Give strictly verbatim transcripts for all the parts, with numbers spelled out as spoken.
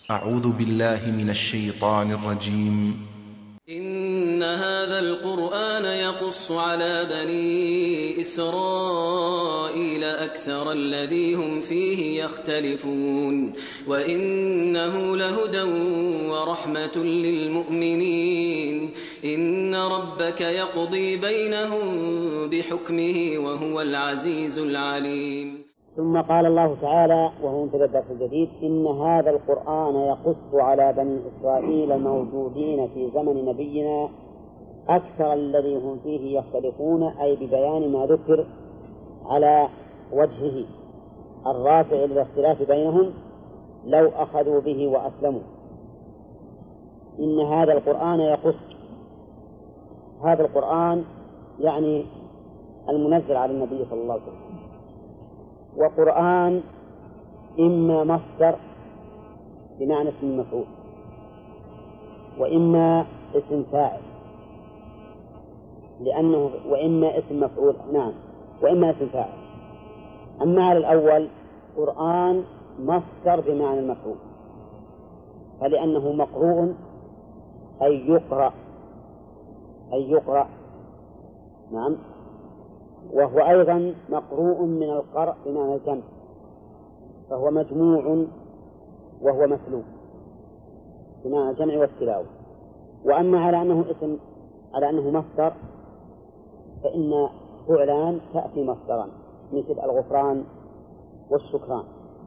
أعوذ بالله من الشيطان الرجيم. إن هذا القرآن يقص على بني إسرائيل أكثر الذي هم فيه يختلفون وإنه لهدى ورحمة للمؤمنين. إن ربك يقضي بينهم بحكمه وهو العزيز العليم. ثم قال الله تعالى وهو في الدرس الجديد: إن هذا القرآن يقص على بني إسرائيل الموجودين في زمن نبينا أكثر الذي هم فيه يختلفون، أي ببيان ما ذكر على وجهه الرافع للاختلاف بينهم لو أخذوا به وأسلموا. إن هذا القرآن يقص، هذا القرآن يعني المنزل على النبي صلى الله عليه وسلم. وقرآن إما مصدر بمعنى اسم المفعول، وإما اسم فاعل لأنه وإما اسم مفعول نعم وإما اسم فاعل. أما على الأول قرآن مصدر بمعنى المفعول، فلأنه مقروء أي يقرأ أي يقرأ نعم، وهو أيضا مقروء من القرء بمعنى الجمع، فهو مجموع وهو مسلوب بمعنى الجمع والتلاوة. وأما على أنه اسم على أنه مصدر فإن فعلان تأتي مصدرا مثل الغفران والشكران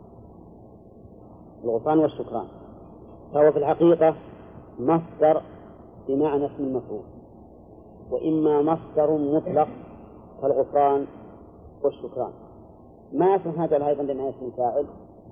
الغفران والشكران فهو في الحقيقة مصدر بمعنى اسم المفعول، وإما مصدر مطلق كالغفران والشكران. ما اسم هذا أيضا بمعنى اسم فاعل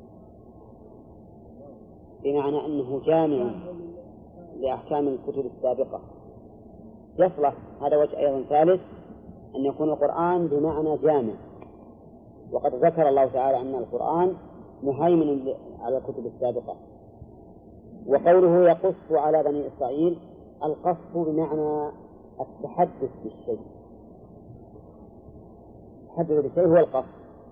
بمعنى أنه جامع لأحكام الكتب السابقة. يصلح هذا وجه أيضا ثالث أن يكون القرآن بمعنى جامع، وقد ذكر الله تعالى أن القرآن مهيمن على الكتب السابقة. وقوله يقص على بني إسرائيل، القص بمعنى التحدث بالشيء، التحدث بالشيء هو القص.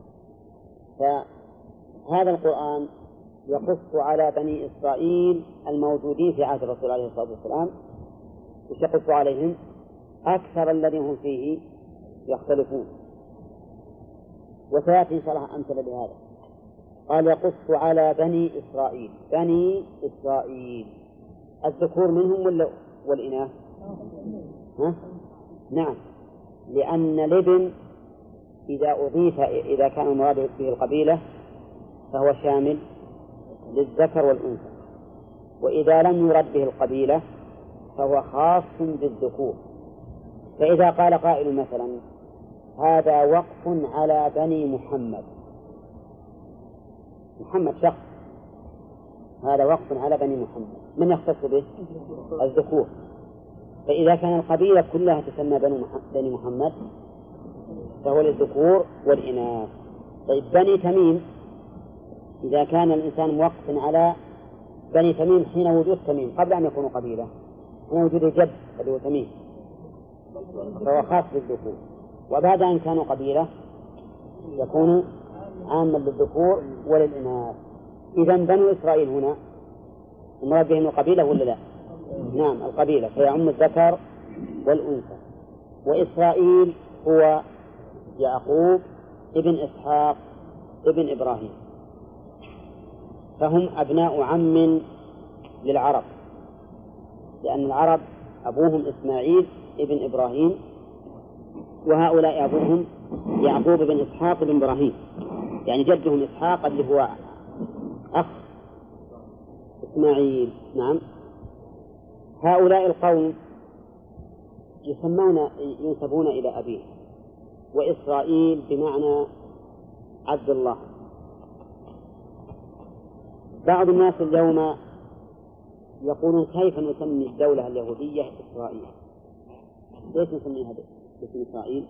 فهذا القرآن يقص على بني إسرائيل الموجودين في عهد الرسول عليه الصلاة والسلام، ويقص عليهم أكثر الذين هم فيه يختلفون. وسيأتي إن شاء الله أمثلة لهذا. قال يقص على بني إسرائيل، بني إسرائيل الذكور منهم ولا والإناث؟ ها؟ نعم، لأن الابن إذا أضيف إذا كان المراد به القبيلة فهو شامل للذكر والأنثى، وإذا لم يرد به القبيلة فهو خاص بالذكور. فإذا قال قائل مثلا هذا وقف على بني محمد، محمد شخص، هذا وقف على بني محمد، من يختص به؟ الذكور. فإذا كان القبيلة كلها تسمى بني محمد فهو للذكور والإناث. طيب بني تميم، إذا كان الإنسان موقف على بني تميم حين وجود تميم قبل أن يكونوا قبيلة، حين وجود الجد الذي هو تميم فهو خاص بالذكور، وبعد أن كانوا قبيلة يكون عاما للذكور وللإناث. إذن بنو إسرائيل هنا المراد بهم القبيلة ولا لا؟ نعم القبيلة، فيعم الذكر والأنثى. وإسرائيل هو يعقوب ابن إسحاق ابن إبراهيم، فهم أبناء عم للعرب، لأن العرب أبوهم إسماعيل ابن إبراهيم، وهؤلاء أبوهم يعقوب بن إسحاق بن إبراهيم، يعني جدهم إسحاق اللي هو أخ إسماعيل. نعم، هؤلاء القوم يسمون ينسبون إلى أبيه، وإسرائيل بمعنى عبد الله. بعض الناس اليوم يقولون كيف نسمي الدولة اليهودية إسرائيل؟ ليش نسميها باسم إسرائيل؟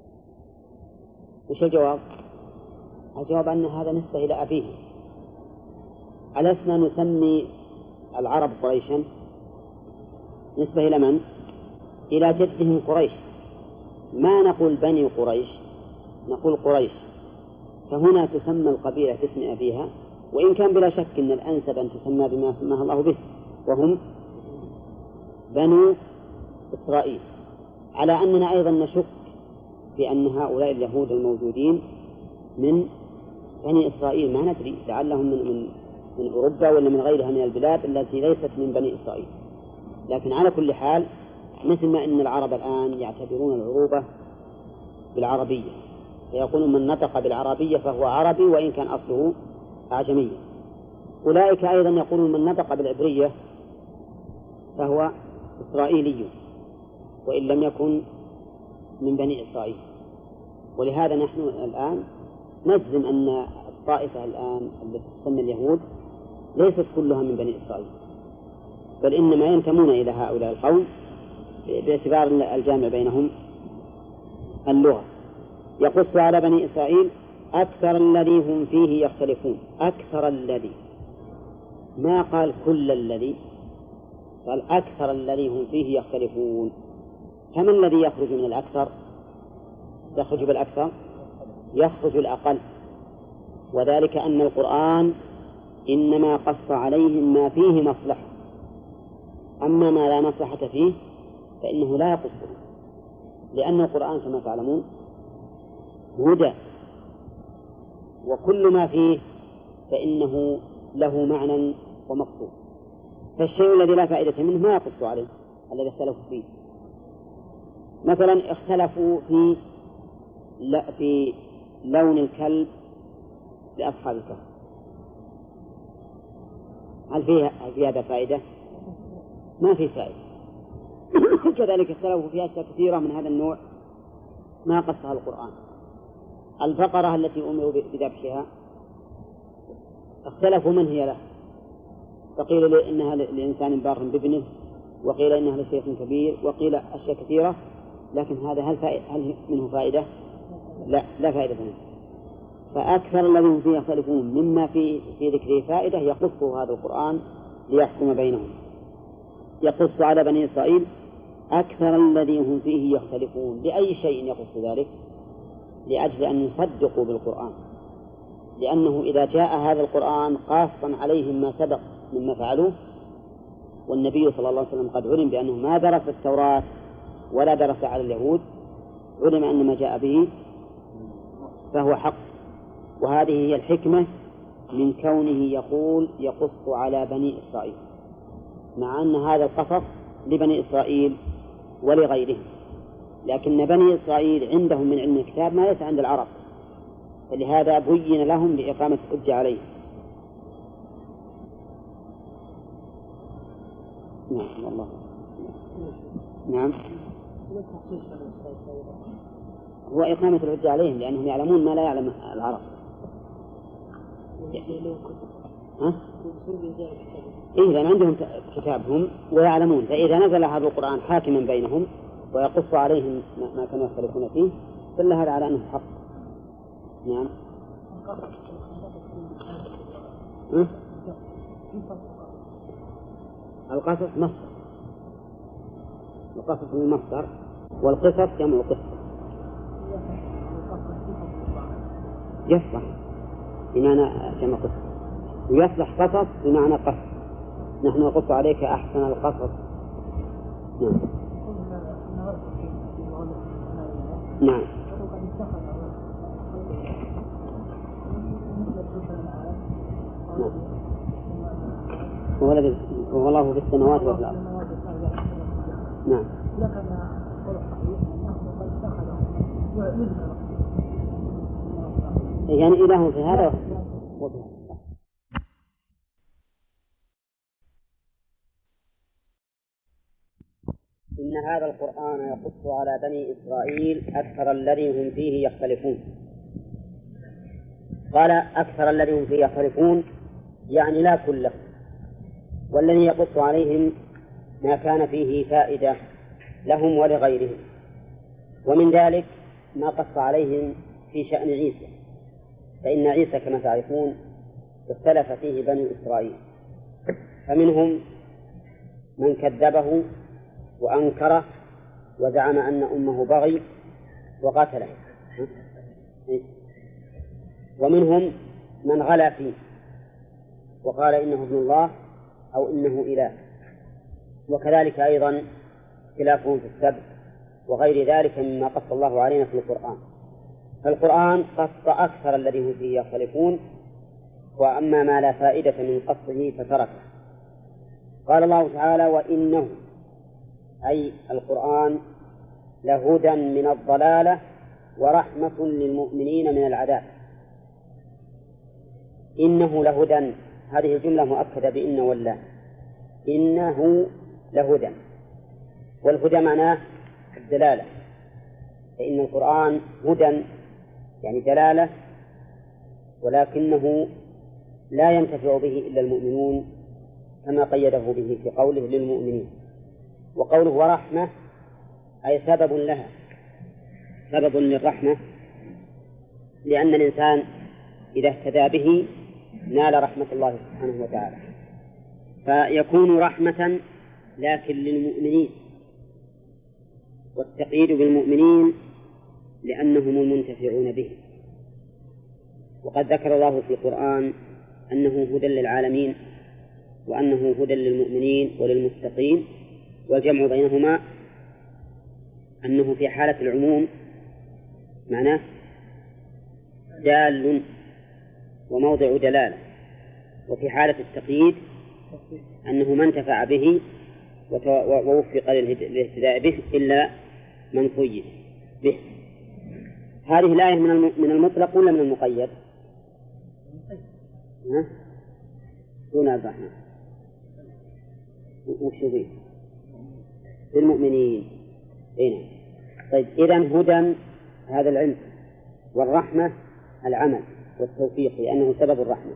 وش الجواب؟ الجواب أن هذا نسبة إلى أبيه. ألسنا نسمي العرب قريشا؟ نسبة إلى من؟ إلى جدهم قريش، ما نقول بني قريش، نقول قريش. فهنا تسمى القبيلة باسم أبيها وإن كان بلا شك أن الأنسب أن تسمى بما سماها الله به، وهم بنو إسرائيل، على أننا أيضا نشك في أن هؤلاء اليهود الموجودين من بني إسرائيل، ما ندري، لعلهم من, من, من أوروبا ولا من غيرها من البلاد التي ليست من بني إسرائيل. لكن على كل حال مثل ما أن العرب الآن يعتبرون العروبة بالعربية، فيقولون من نطق بالعربية فهو عربي وإن كان أصله أعجميا، أولئك أيضا يقولون من نطق بالعبرية فهو إسرائيلي وإن لم يكن من بني إسرائيل. ولهذا نحن الآن نجزم أن الطائفة الآن التي تسمى اليهود ليست كلها من بني إسرائيل، بل إنما ينتمون إلى هؤلاء القوم باعتبار الجامع بينهم اللغة. يقص على بني إسرائيل أكثر الذي هم فيه يختلفون. أكثر الذي، ما قال كل الذي، قال أكثر الذي هم فيه يختلفون. فما الذي يخرج من الأكثر؟ يخرج بالأكثر يخرج الأقل، وذلك أن القرآن إنما قص عليهم ما فيه مصلحة، أما ما لا مصلحة فيه فإنه لا يقصه، لأن القرآن كما تعلمون هدى، وكل ما فيه فإنه له معنى ومقصود. فالشيء الذي لا فائدة منه ما يقص عليه الذي اختلفوا فيه. مثلا اختلفوا في لا في لون الكلب لأصحاب الكهف، هل فيها في هذا فائدة؟ ما في فائدة. كذلك اختلفوا في أشياء كثيرة من هذا النوع ما قصها القرآن. البقرة التي أمروا بذبحها اختلفوا من هي له، فقيل إنها لإنسان بار بابنه، وقيل إنها لشيخ كبير، وقيل أشياء كثيرة، لكن هذا هل, هل منه فائدة؟ لا، لا فائدة منه. فأكثر الذين فيه يختلفون مما في في ذكره فائدة يقصه هذا القرآن ليحكم بينهم. يقص على بني إسرائيل أكثر الذين هم فيه يختلفون. لأي شيء يقص ذلك؟ لأجل أن يصدقوا بالقرآن، لأنه إذا جاء هذا القرآن قاصا عليهم ما سبق مما فعلوه، والنبي صلى الله عليه وسلم قد علم بأنه ما درس التوراة ولا درس على اليهود، علم أن ما جاء به فهو حق. وهذه هي الحكمة من كونه يقول يقص على بني إسرائيل، مع أن هذا القصص لبني إسرائيل ولغيرهم، لكن بني إسرائيل عندهم من علم الكتاب ما ليس عند العرب، فلهذا بين لهم لإقامة الحجة عليه. نعم والله. نعم، هو إقامة الحجة عليهم لأنهم يعلمون ما لا يعلم العرب. ها؟ إيه، لأن عندهم كتابهم ويعلمون، فإذا نزل هذا القرآن حاكما بينهم ويقص عليهم ما كانوا يختلفون فيه دل هذا على أنه حق. نعم. ها؟ القصص مصدر، القصص من مصدر، والقصص جمع قصة، يصلح بمعنى جمع قصة، ويصلح قصص بمعنى قصص. نحن نقص عليك أحسن القصص. نعم. نعم. نعم. هو الله في السماوات والأرض. نعم. يعني إله في هذا وبهذا. إن هذا القرآن يقص على بني إسرائيل أكثر الذي هم فيه يختلفون. قال أكثر الذي هم فيه يختلفون يعني لا كله، والذي يقص عليهم ما كان فيه فائدة لهم ولغيرهم. ومن ذلك ما قص عليهم في شأن عيسى، فإن عيسى كما تعرفون اختلف فيه بني إسرائيل، فمنهم من كذبه وأنكره وزعم أن أمه بغي وقتله، ومنهم من غلا فيه وقال إنه ابن الله أو إنه إله. وكذلك أيضا اختلافهم في السبت وغير ذلك مما قص الله علينا في القرآن. فالقرآن قص أكثر الذي هم فيه يختلفون، وأما ما لا فائدة من قصه فتركه. قال الله تعالى: وإنه أي القرآن لهدى من الضلالة ورحمة للمؤمنين من العذاب. إنه لهدى، هذه الجملة مؤكدة بإن والله، إنه لهدى، والهدى معناه الدلالة، فإن القرآن هدى يعني دلالة، ولكنه لا ينتفع به إلا المؤمنون كما قيده به في قوله للمؤمنين. وقوله ورحمة أي سبب لها، سبب للرحمة، لأن الإنسان إذا اهتدى به نال رحمة الله سبحانه وتعالى، فيكون رحمة لكن للمؤمنين، والتقييد بالمؤمنين لأنهم المنتفعون به. وقد ذكر الله في القرآن أنه هدى للعالمين وأنه هدى للمؤمنين وللمتقين، والجمع بينهما أنه في حالة العموم معناه دال وموضع دلالة، وفي حالة التقييد أنه من انتفع به ووفق للاهتداء به إلا من قيد به. هذه الآية من المطلق ولا من المقيد؟ ها؟ دون عبد الرحمن وش به؟ للمؤمنين. هنا طيب، إذن هدى هذا العلم، والرحمة العمل والتوفيق لأنه سبب الرحمة.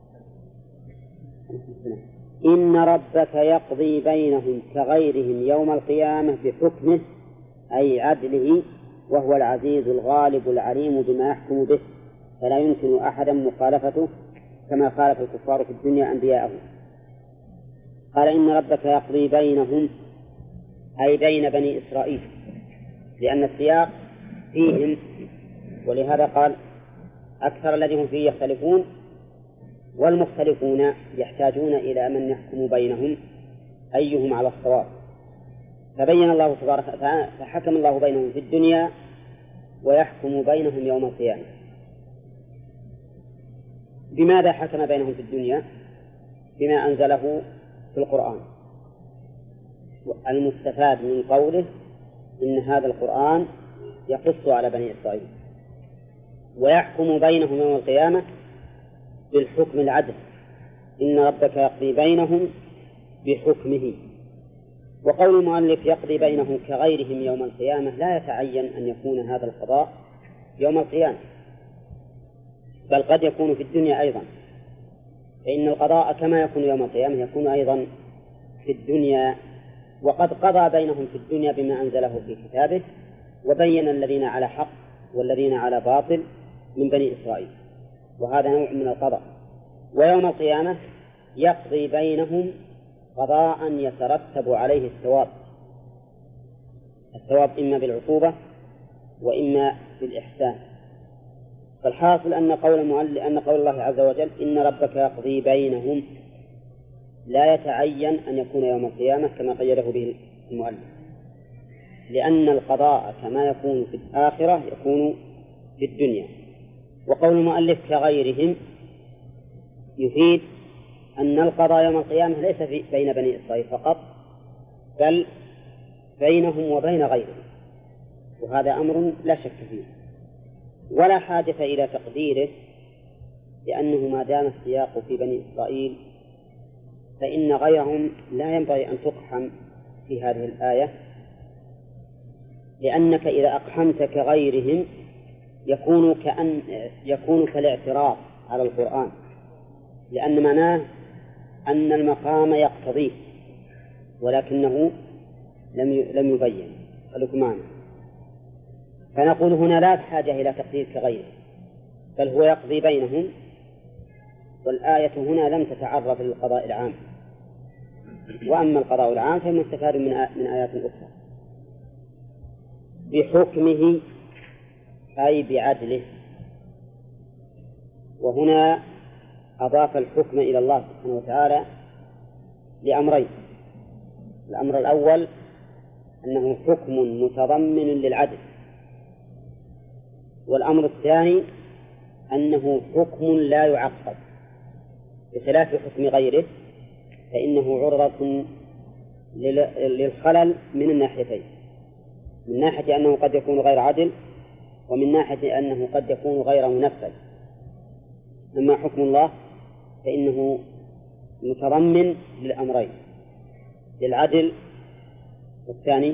إن ربك يقضي بينهم كغيرهم يوم القيامة بحكمه أي عدله، وهو العزيز الغالب العليم بما يحكم به، فلا يمكن أحدا مخالفته كما خالف الكفار في الدنيا أنبياءهم. قال إن ربك يقضي بينهم أي بين بني إسرائيل، لأن السياق فيهم، ولهذا قال أكثر الذين هم فيه يختلفون، والمختلفون يحتاجون إلى من يحكم بينهم أيهم على الصواب. فبين الله تبارك فحكم الله بينهم في الدنيا ويحكم بينهم يوم القيامة. بماذا حكم بينهم في الدنيا؟ بما أنزله في القرآن. المستفاد من قوله إن هذا القرآن يقص على بني إسرائيل، ويحكم بينهم يوم القيامة بالحكم العدل، إن ربك يقضي بينهم بحكمه. وقول المؤلف يقضي بينهم كغيرهم يوم القيامة لا يتعين أن يكون هذا القضاء يوم القيامة، بل قد يكون في الدنيا أيضا، فإن القضاء كما يكون يوم القيامة يكون أيضا في الدنيا. وقد قضى بينهم في الدنيا بما أنزله في كتابه، وبين الذين على حق والذين على باطل من بني إسرائيل، وهذا نوع من القضاء. ويوم القيامة يقضي بينهم قضاء يترتب عليه الثواب، الثواب إما بالعقوبة وإما بالإحسان. فالحاصل أن قول المؤلف أن قول الله عز وجل إن ربك يقضي بينهم لا يتعين أن يكون يوم القيامة كما قيده به المؤلف، لأن القضاء كما يكون في الآخرة يكون في الدنيا. وقول المؤلف كغيرهم يفيد أن القضاء يوم القيامة ليس بين بني إسرائيل فقط، بل بينهم وبين غيرهم، وهذا أمر لا شك فيه ولا حاجة إلى تقديره، لأنه ما دام السياق في بني إسرائيل فإن غيرهم لا ينبغي أن تقحم في هذه الآية، لأنك إذا أقحمت كغيرهم يكون كأن يكون كالاعتراض على القرآن، لأن معناه أن المقام يقتضيه ولكنه لم لم يبين. خليكم معنا. فنقول هنا لا حاجة إلى تقدير كغيره، بل هو يقضي بينهم، والآية هنا لم تتعرض للقضاء العام. وأما القضاء العام فمستفاد من من آيات أخرى. بحكمه أي بعدله، وهنا أضاف الحكم إلى الله سبحانه وتعالى لأمرين. الأمر الأول أنه حكم متضمن للعدل، والأمر الثاني أنه حكم لا يعقب، بخلاف حكم غيره فإنه عرضة للخلل من الناحيتين، من ناحية أنه قد يكون غير عدل، ومن ناحية أنه قد يكون غير منفذ. أما حكم الله فإنه متضمن للأمرين، للعدل، والثاني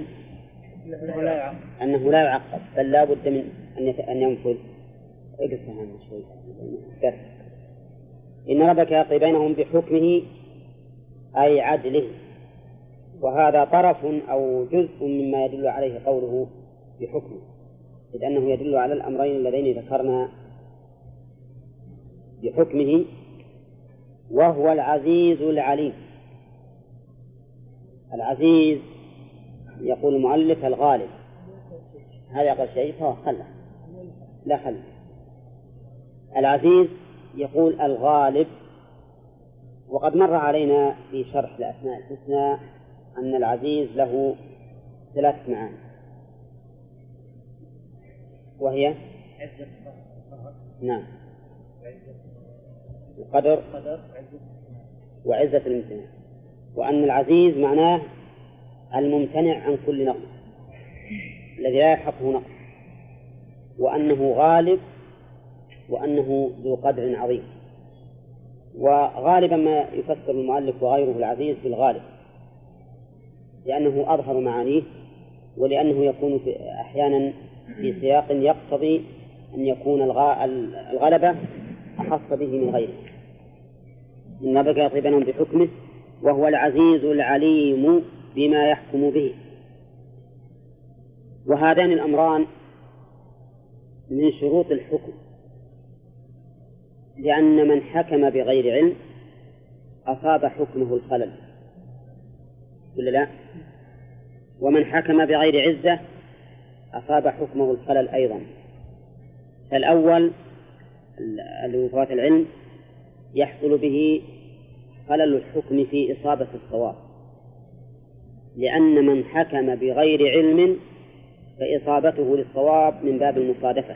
أنه لا يعقب بل لا بد من أن ينفذ. اقص عنه شوي. إن ربك يقضي بينهم بحكمه أي عدله، وهذا طرف أو جزء مما يدل عليه قوله بحكمه، إذ أنه يدل على الأمرين اللذين ذكرنا بحكمه. وهو العزيز العليم. العزيز يقول المؤلف الغالب، هذا أقل شيء فهو خلع لا خلع. العزيز يقول الغالب. وقد مر علينا في شرح الأسماء الحسنى أن العزيز له ثلاث معاني، وهي نعم القدر وعزة الامتناع. وأن العزيز معناه الممتنع عن كل نقص الذي لا يلحقه نقص، وأنه غالب، وأنه ذو قدر عظيم. وغالبا ما يفسر المؤلف وغيره العزيز بالغالب لأنه أظهر معانيه، ولأنه يكون في أحيانا في سياق يقتضي أن يكون الغلبة أخص به من غيره. إن ربك يقضي بينهم بحكمه وهو العزيز العليم بما يحكم به. وهذان الأمران من شروط الحكم، لأن من حكم بغير علم أصاب حكمه الخلل ولا لا؟ ومن حكم بغير عزة أصاب حكمه الخلل أيضا. فالأول الذي فوات العلم يحصل به خلل الحكم في إصابة الصواب، لأن من حكم بغير علم فإصابته للصواب من باب المصادفة.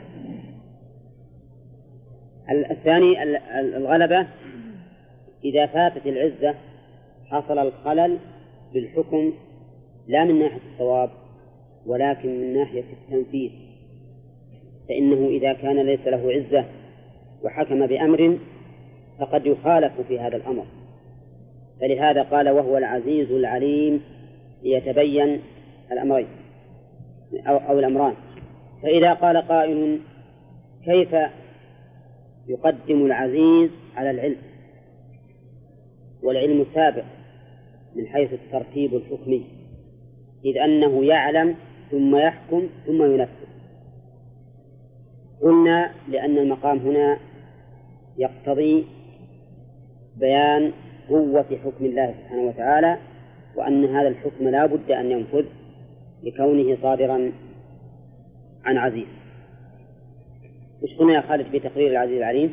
الثاني الغلبة، إذا فاتت العزة حصل الخلل بالحكم لا من ناحية الصواب ولكن من ناحية التنفيذ، فإنه إذا كان ليس له عزة وحكم بأمر فقد يخالف في هذا الأمر. فلهذا قال وهو العزيز العليم ليتبين الأمرين أو, أو الأمران. فإذا قال قائل كيف يقدم العزيز على العلم والعلم سابق من حيث الترتيب الحكمي، إذ أنه يعلم ثم يحكم ثم ينفذ؟ قلنا لأن المقام هنا يقتضي بيان قوة حكم الله سبحانه وتعالى، وأن هذا الحكم لا بد أن ينفذ لكونه صادرا عن عزيز. إيش قلنا يا خالد في تقرير العزيز العليم؟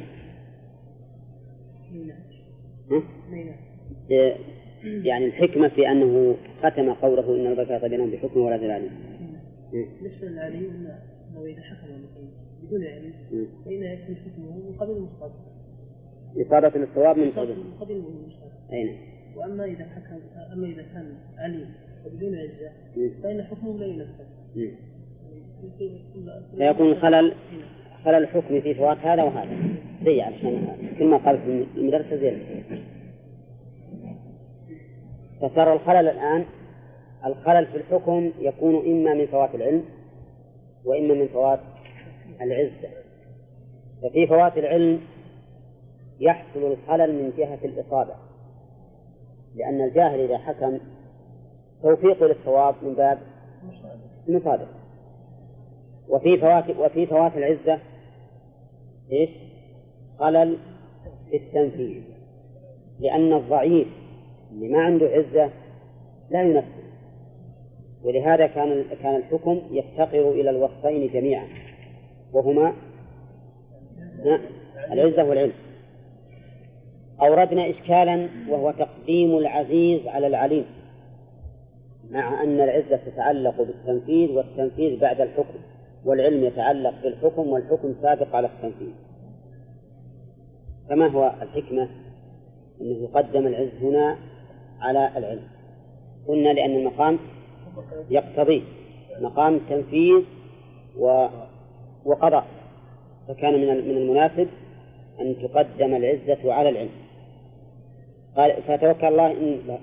يعني الحكمة في أنه ختم قوله إن ربك يقضي بينهم بحكمه وهو العزيز العليم. بالنسبة للعليم أنه إذا حكم بدون علم فإن يكون حكمه من قبل المصادفة، إصابة للصواب من قبل المصادفة. أين؟ وأما إذا حكم أما إذا كان عليم وبدون عزة فإن حكمه لا ينفذ، فيكون خلل خلل الحكم في فوات هذا وهذا زي عشان كل ما قالت المدرسة زين. فصار الخلل الآن الخلل في الحكم يكون إما من فوات العلم وإما من فوات العزة. ففي فوات العلم يحصل الخلل من جهة الإصابة، لأن الجاهل إذا حكم توفيقه للصواب من باب المصادف. وفي فوات وفي فوات العزة إيش؟ خلل في التنفيذ، لأن الضعيف اللي ما عنده عزة لا ينفذ. ولهذا كان كان الحكم يفتقر إلى الوصفين جميعا، وهما العزة والعلم. أوردنا إشكالا وهو تقديم العزيز على العليم، مع أن العزة تتعلق بالتنفيذ والتنفيذ بعد الحكم، والعلم يتعلق بالحكم والحكم سابق على التنفيذ. فما هو الحكمة أنه يقدم العز هنا على العلم؟ قلنا لأن المقام يقتضي مقام تنفيذ وقضاء، فكان من المناسب أن تقدم العزة على العلم. قال فتوكل الله إن لا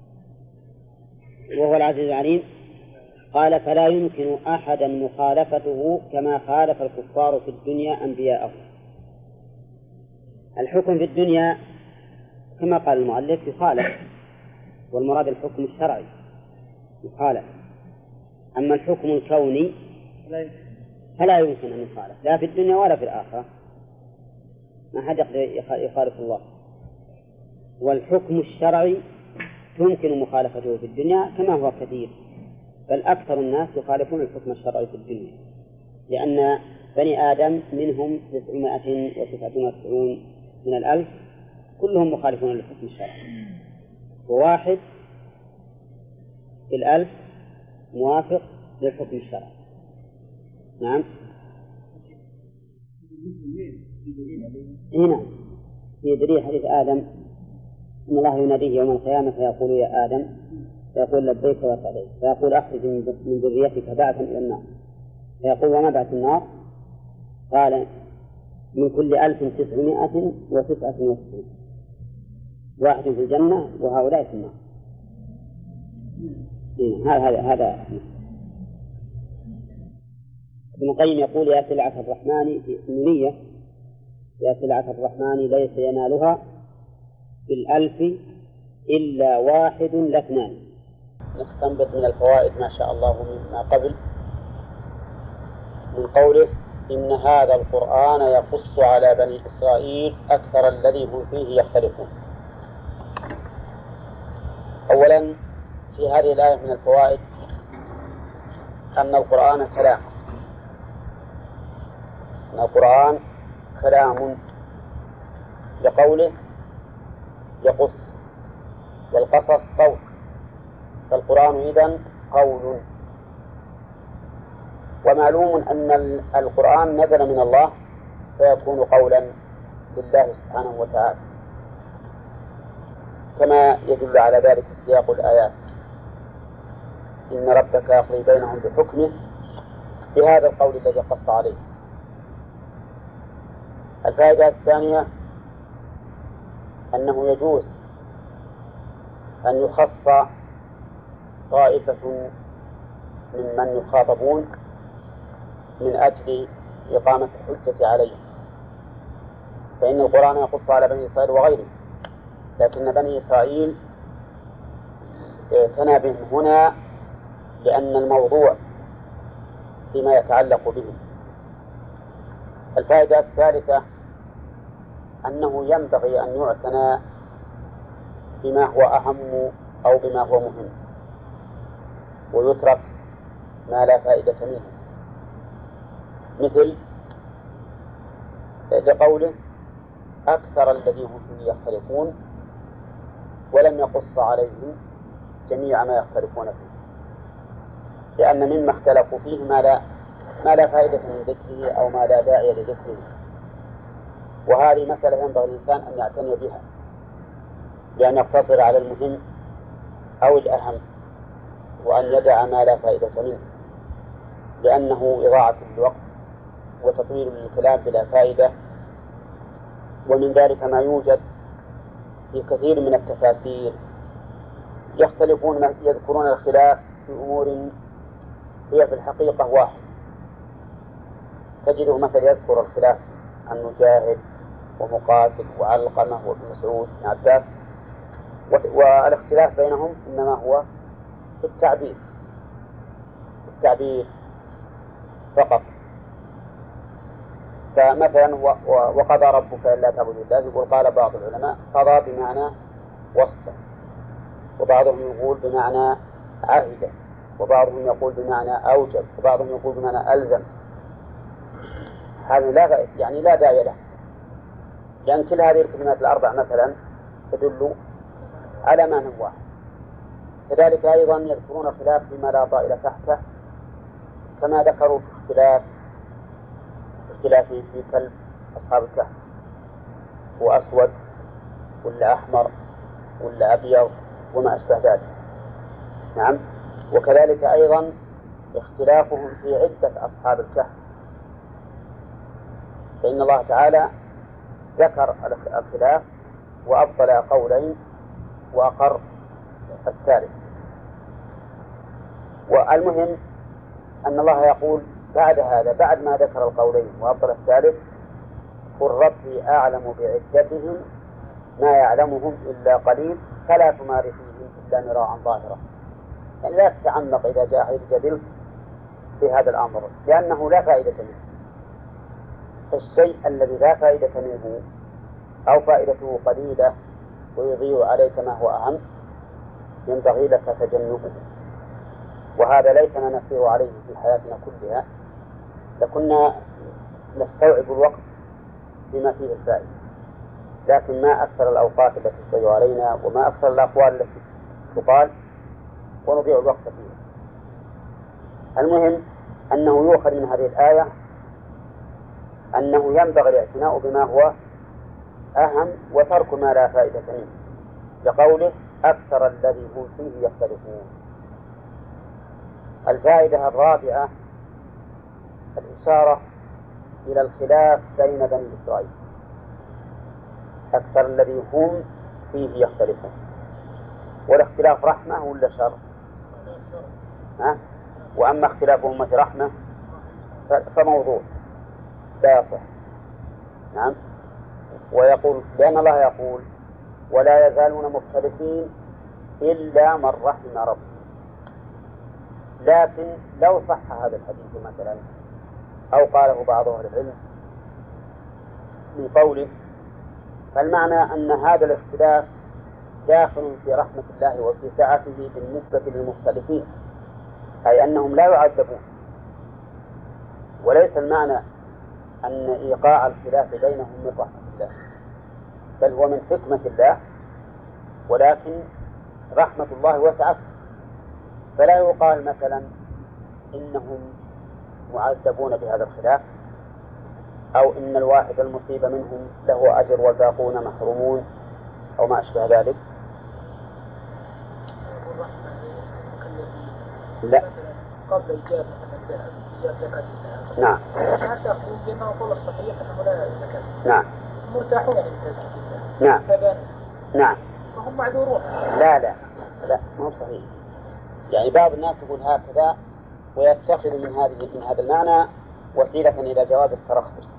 وهو العزيز العليم. قال فلا يمكن أحدا مخالفته كما خالف الكفار في الدنيا أنبياءهم. الحكم في الدنيا كما قال المؤلف يخالف، والمراد الحكم الشرعي يخالف، أما الحكم الكوني فلا يمكن أن يخالف لا في الدنيا ولا في الآخرة، ما حد يقدر يخالف الله. والحكم الشرعي تمكن مخالفته في الدنيا كما هو كثير، بل أكثر الناس يخالفون الحكم الشرعي في الدنيا، لأن بني آدم منهم تسعمائة وتسعة وتسعون من الألف كلهم مخالفون للحكم الشرعي، وواحد في الألف موافق للحكم الشرعي. نعم هنا في دليل حديث آدم إن الله يناديه يوم القيامة فيقول يا آدم، فيقول لبيك وسعديك، فيقول أخرج من ذريتك بعثا إلى النار، فيقول وما بعث النار؟ قال من كل ألف تسعمائة وتسعة وتسعين، واحد في الجنة وهؤلاء في النار. هذا هذا ابن القيم يقول يا سلعة الرحمن في النونية يا سلعة الرحمن ليس ينالها بالألف إلا واحد لا اثنان. نستنبط من الفوائد ما شاء الله مما قبل من قوله إن هذا القرآن يقص على بني إسرائيل أكثر الذي هم فيه يختلفون. أولا في هذه الآية من الفوائد أن القرآن كلام، أن القرآن كلام لقوله يقص، والقصص قول، فالقرآن إذن قول. ومعلوم أن القرآن نزل من الله فيكون قولا لله سبحانه وتعالى، كما يدل على ذلك سياق الآيات إن ربك يقضي بينهم بحكمه في هذا القول الذي قص عليه. الفائدة الثانية أنه يجوز أن يخص طائفة ممن يخاطبون من أجل إقامة الحجة عليهم، فإن القرآن يقص على بني إسرائيل وغيرهم، لكن بني إسرائيل اعتنى بهم هنا لأن الموضوع فيما يتعلق بهم. الفائدة الثالثة أنه ينبغي أن يعتنى بما هو أهم أو بما هو مهم، ويترك ما لا فائدة منه، مثل لقوله أكثر الذين هم فيه يختلفون، ولم يقص عليهم جميع ما يختلفون فيه، لأن مما اختلفوا فيه ما لا ما لا فائدة من ذكره أو ما لا داعي لذكره. وهذه مسألة ينبغي الإنسان أن يعتني بها، بأن يقتصر على المهم أو الأهم، وأن يدع ما لا فائدة منه، لأنه إضاعة للوقت وتطويل للكلام بلا فائدة. ومن ذلك ما يوجد في كثير من التفاسير يختلفون يذكرون الخلاف في أمور هي في الحقيقة واحد. تجده مثل يذكر الخلاف عن مجاهد ومقاتل وعلقمة وابن مسعود بن عباس، والاختلاف بينهم إنما هو في التعبير التعبير فقط. فمثلا وقضى ربك إلا تعبدوا الله، يقول قال بعض العلماء قضى بمعنى وصى، وبعضهم يقول بمعنى عهد، وبعضهم يقول بمعنى أوجب، وبعضهم يقول بمعنى ألزم. هذا لا يعني لا داعي له، لأن كل هذه الكلمات الأربع مثلا تدل على معنى واحد. كذلك أيضا يذكرون خلاف فيما لا طائل تحته، كما ذكروا في اختلاف اختلاف في كلب أصحاب الكهف، هو أسود ولا أحمر ولا أبيض وما أشبه ذلك. نعم. وكذلك أيضا اختلافهم في عدة أصحاب الكهف، فإن الله تعالى ذكر الخلاف وأبطل قولين وأقر الثالث. والمهم أن الله يقول بعد هذا، بعد ما ذكر القولين وأبطل الثالث: قل ربي أعلم بعدتهم ما يعلمهم إلا قليل فلا تمار فيهم إلا مراء ظاهرا. يعني لا تتعمق إذا جاء الجدل في هذا الأمر، لأنه لا فائدة منه. الشيء الذي لا فائدة منه أو فائدته قليلة ويضيع عليك ما هو أهم ينبغي لك تجنبه، وهذا ليتنا نسير عليه في حياتنا كلها لكنا نستوعب الوقت بما فيه الفائدة، لكن ما أكثر الأوقات التي تضيع علينا وما أكثر الأقوال التي تقال ونضيع الوقت فيها. المهم أنه يؤخذ من هذه الآية أنه ينبغي الاعتناء بما هو أهم وترك ما لا فائدة منه، لقوله أكثر الذي هم فيه يختلفون. الفائدة الرابعة الإشارة إلى الخلاف بين بني إسرائيل، أكثر الذي هم فيه يختلفون. والاختلاف رحمة ولا شر؟ ها؟ وأما اختلاف أمة رحمة فموضوع لا يصح. نعم. ويقول لأن الله يقول ولا يزالون مختلفين إلا من رحم ربه. لكن لو صح هذا الحديث مثلا أو قاله بعض أهل العلم من قوله، فالمعنى أن هذا الاختلاف داخل في رحمة الله وفي سعته بالنسبة للمختلفين، أي أنهم لا يعذبون. وليس المعنى أن إيقاع الخلاف بينهم من رحمة الله، بل هو من حكمة الله، ولكن رحمة الله وسعت، فلا يقال مثلا إنهم معذبون بهذا الخلاف، أو إن الواحد المصيب منهم له أجر والباقون محرومون أو ما أشبه ذلك. لا. قبل إيجاب الذهب إيجاب زكاة الذهب. نعم. الناس يقولون بما قول الصحيح أنه لا زكاة. نعم. مرتاحون من زكاة الذهب. نعم. فبان. نعم. فهم معذورون. لا لا لا ما هو صحيح. يعني بعض الناس يقول هكذا ويتخذ من هذه من هذا المعنى وسيلة إلى جواب الترخص،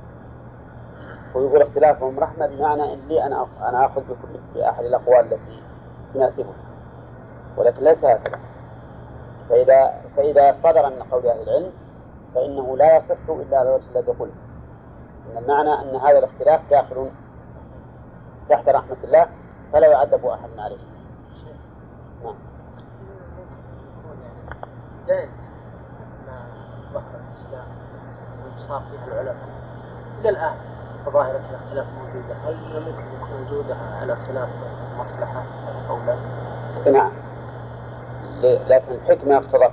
ويقول اختلافهم رحمة بمعنى إن لي أنا أنا أخذ بكل بأحد الأقوال التي تناسبه، ولكن ليس هكذا. فإذا فإذا صدر من قول أهل العلم فإنه لا يصح إلا على الوجه الذي قلت، إن المعنى أن هذا الاختلاف داخل تحت رحمة الله فلا يعذب أحد عليه. نعم. بداية ما ظهر الإسلام وصار فيها العلماء إلى الآن ظاهرة الاختلاف موجودة، هل ممكن يكون وجودها على خلاف مصلحة أو لا؟ نعم. لكن الحكمة اقتضت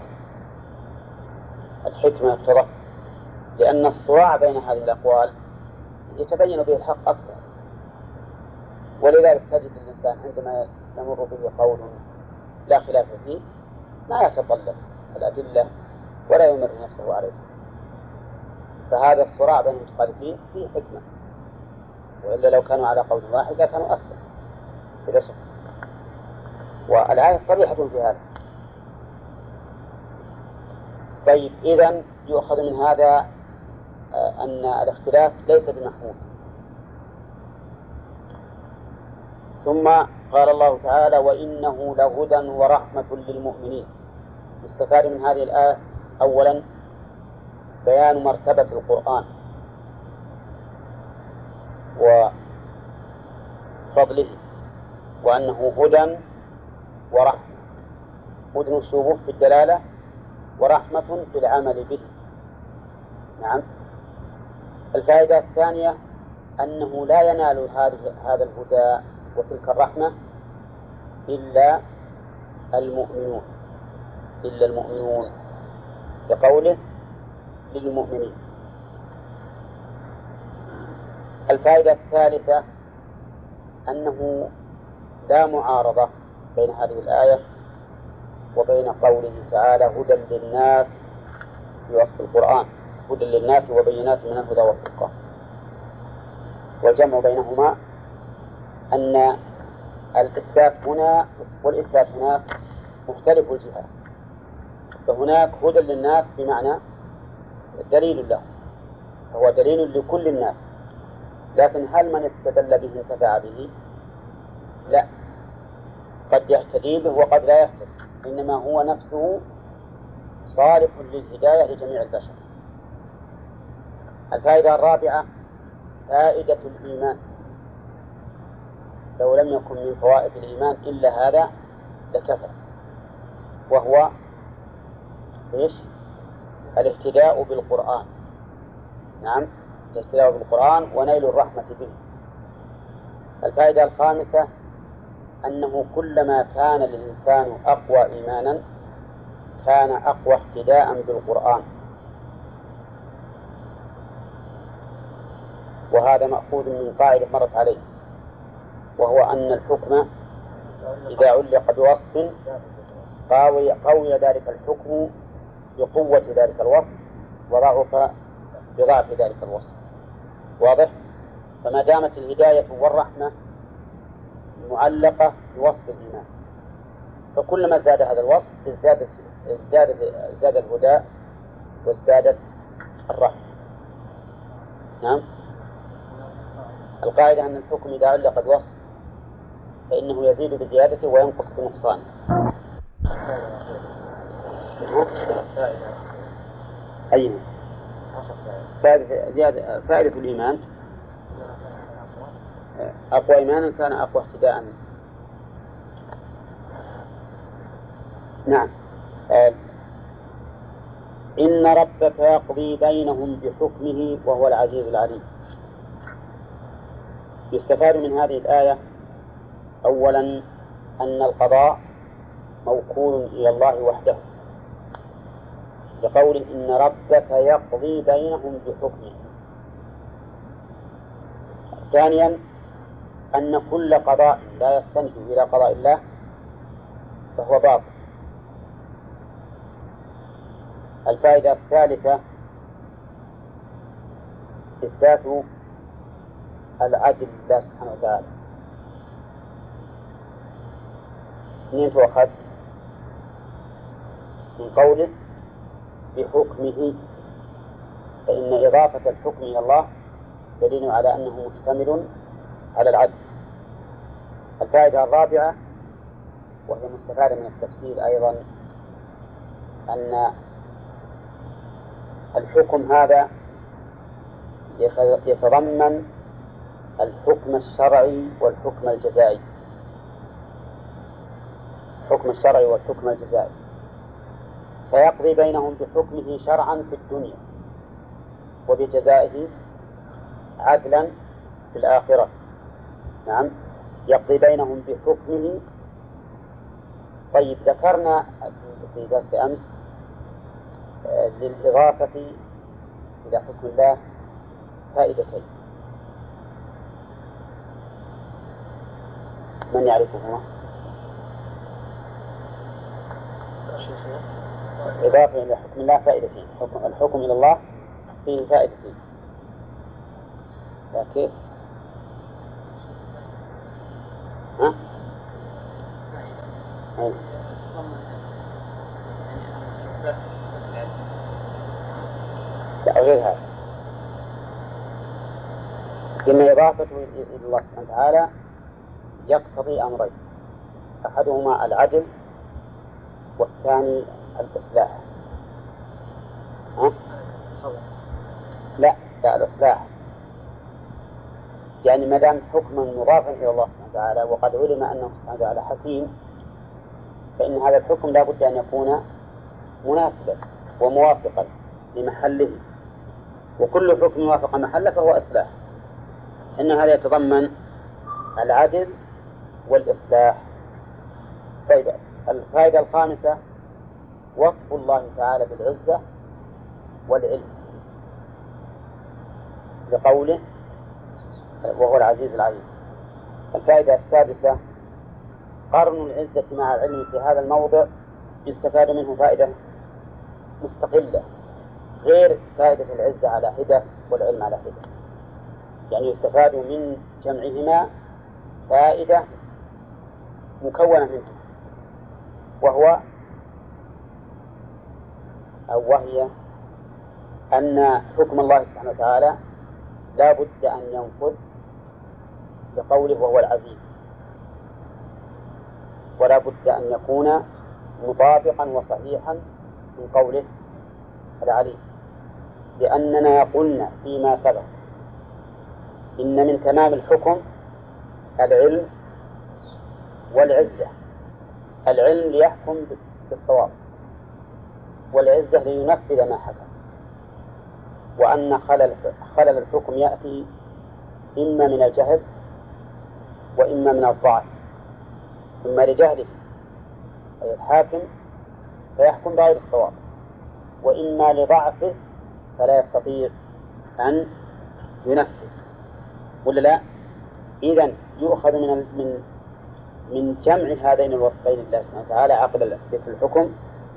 الحكمة اقتضت لأن الصراع بين هذه الأقوال يتبين به الحق أكثر، ولذلك تجد الإنسان عندما يمر به قول لا خلاف فيه ما يتطلب الأدلة ولا يمر نفسه عليه، فهذا الصراع بين المتخالفين فيه حكمة، وإلا لو كانوا على قول واحد كانوا أسلم بلا شك. والآية صريحة في هذا. طيب إذن يؤخذ من هذا أن الاختلاف ليس بمحمود. ثم قال الله تعالى وإنه لهدى ورحمة للمؤمنين. يستفاد من هذه الآية أولا بيان مرتبة القرآن وفضله، وأنه هدى ورحمة. هدى الشبه في الدلالة ورحمة في العمل به. نعم. الفائدة الثانية أنه لا ينال هذه هذا الهدى وتلك الرحمة إلا المؤمنون إلا المؤمنون بقوله للمؤمنين. الفائدة الثالثة أنه لا معارضة بين هذه الآية وبين قوله تعالى هدى للناس في وصف القرآن، هدى للناس وبينات من الهدى والفرقان. والجمع بينهما أن الإثبات هنا والإثبات هناك مختلف الجهات، فهناك هدى للناس بمعنى دليل له، هو دليل لكل الناس، لكن هل من استدل به انتفع به؟ لا، قد يهتدي به وقد لا يهتدي، إنما هو نفسه صالح للهداية لجميع البشر. الفائدة الرابعة فائدة الإيمان، لو لم يكن من فوائد الإيمان إلا هذا لكفى، وهو إيش؟ الاهتداء بالقرآن. نعم، الاهتداء بالقرآن ونيل الرحمة به. الفائدة الخامسة أنه كلما كان الإنسان أقوى إيمانا كان أقوى اهتداء بالقرآن، وهذا مأخوذ من قاعدة مرت عليه، وهو أن الحكم إذا علق بوصف قوي, قوي ذلك الحكم بقوة ذلك الوصف وضعف بضعف ذلك الوصف. واضح؟ فما دامت الهداية والرحمة معلقة بوصف الإيمان، فكلما ازداد هذا الوصف ازدادت ازداد ازداد الهدى وازدادت الرحمة. نعم. القاعدة أن الحكم إذا علق بوصف فإنه يزيد بزيادته وينقص بنقصانه. أيوة. فائدة زيادة فائدة الإيمان أقوى إيمانا كان أقوى اهتداء. نعم. إن ربك يقضي بينهم بحكمه وهو العزيز العليم. يستفاد من هذه الآية أولا أن القضاء موكول إلى الله وحده، لقول إن ربك يقضي بينهم بحكمه. ثانيا أن كل قضاء لا يستند إلى قضاء الله فهو باطل. الفائدة الثالثة إثبات العدل لله سبحانه وتعالى. منين تؤخذ؟ من قوله بحكمه، فإن إضافة الحكم إلى الله دليل على أنه مشتمل على العدل. الفائدة الرابعة وهي مستفادة من التفسير أيضا أن الحكم هذا يتضمن الحكم الشرعي والحكم الجزائي، الحكم الشرعي والحكم الجزائي، فيقضي بينهم بحكمه شرعا في الدنيا وبجزائه عدلا في الآخرة. نعم، يقضي بينهم بحكمه. طيب، ذكرنا في درس أمس للإضافة إلى حكم الله فائدتين، من يعرفهما؟ إضافة إلى حكم الله فائدتين، حكم الحكم إلى الله فيه فائدتين. كيف؟ ها؟ أي. لا، غير هذا. إن إضافته إلى الله سبحانه وتعالى يقتضي أمرين، أحدهما العدل والثاني الإصلاح. ها؟ لا لا الإصلاح، يعني ما دام حكما مضافا إلى الله سبحانه وتعالى وقد علم أنه سبحانه وتعالى حكيم، فإن هذا الحكم لا بد أن يكون مناسبا وموافقا لمحله، وكل حكم وافق محله فهو إصلاح. أن هذا يتضمن العدل والإصلاح. طيب، الفائدة الخامسة وصف الله تعالى بالعزة والعلم لقوله وهو العزيز العليم. الفائدة السادسة قرن العزة مع العلم في هذا الموضع يستفاد منه فائدة مستقلة غير فائدة العزة على حدة والعلم على حدة، يعني يستفاد من جمعهما فائدة مكونة منه، وهو أو وهي أن حكم الله سبحانه وتعالى لا بد أن ينفذ لقوله وهو العزيز، ولا بد أن يكون مطابقا وصحيحا من قوله العليم، لأننا قلنا فيما سبق إن من تمام الحكم العلم والعزة. العلم ليحكم بالصواب، والعزة لينفذ ما حكم، وأن خلل خلل الحكم يأتي إما من الجهل وإما من الضعف، إما لجهله أي الحاكم فيحكم بغير الصواب، وإما لضعفه فلا يستطيع أن ينفذ، ولا لا؟ إذن يؤخذ من من من جمع هذين الوصفين لله سبحانه وتعالى عقد في الحكم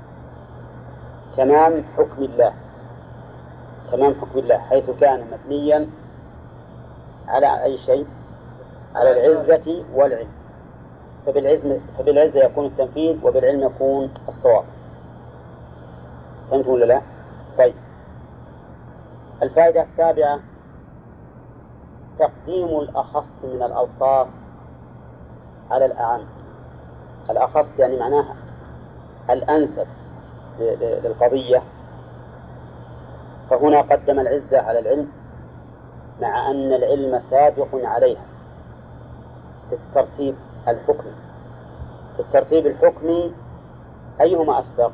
تمام حكم الله، تمام حكم الله حيث كان مبنيا على أي شيء؟ على العزة والعلم، فبالعزة, فبالعزة يكون التنفيذ وبالعلم يكون الصواب. فهمتم ولا لا؟ طيب، الفائدة السابعة تقديم الأخص من الأوصاف على الأعم. الأخص يعني معناها الأنسب للقضية، فهنا قدم العزة على العلم مع أن العلم سابق عليها في الترتيب الحكمي. في الترتيب الحكمي أيهما أسبق؟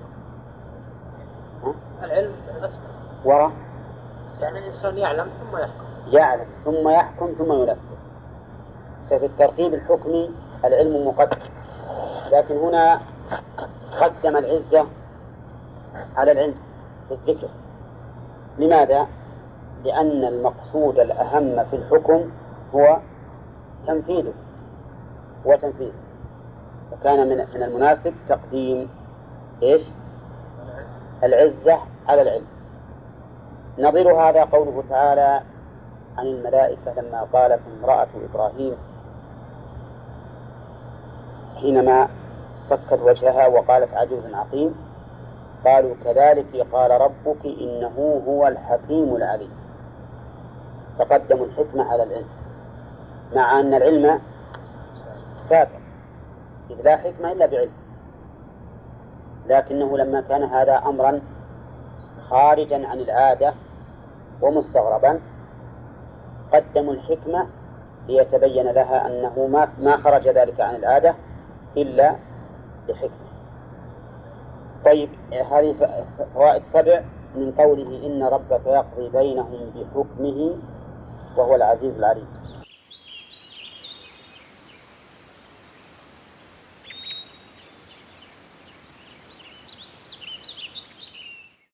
العلم أسبق وراء، يعني الإنسان يعلم ثم يحكم، يعلم ثم يحكم ثم ينفذ. ففي الترتيب الحكمي العلم مقدم، لكن هنا قدم العزة على العلم في الذكر. لماذا؟ لأن المقصود الأهم في الحكم هو تنفيذه وتنفيذه، فكان من من المناسب تقديم إيش؟ العزة على العلم. نظير هذا قوله تعالى عن الملائكة لما قالت امرأة إبراهيم حينما سكت وجهها وقالت عجوز عقيم، قالوا كذلك قال ربك إنه هو الحكيم العليم. فقدموا الحكمة على العلم مع أن العلم سابق، إذ لا حكمة إلا بعلم، لكنه لما كان هذا أمرا خارجا عن العادة ومستغربا قدموا الحكمة ليتبين لها أنه ما ما خرج ذلك عن العادة إلا لحكمة. طيب، هذه فوائد سبع من قوله إن ربك يقضي بينهم بحكمه وهو العزيز العليم.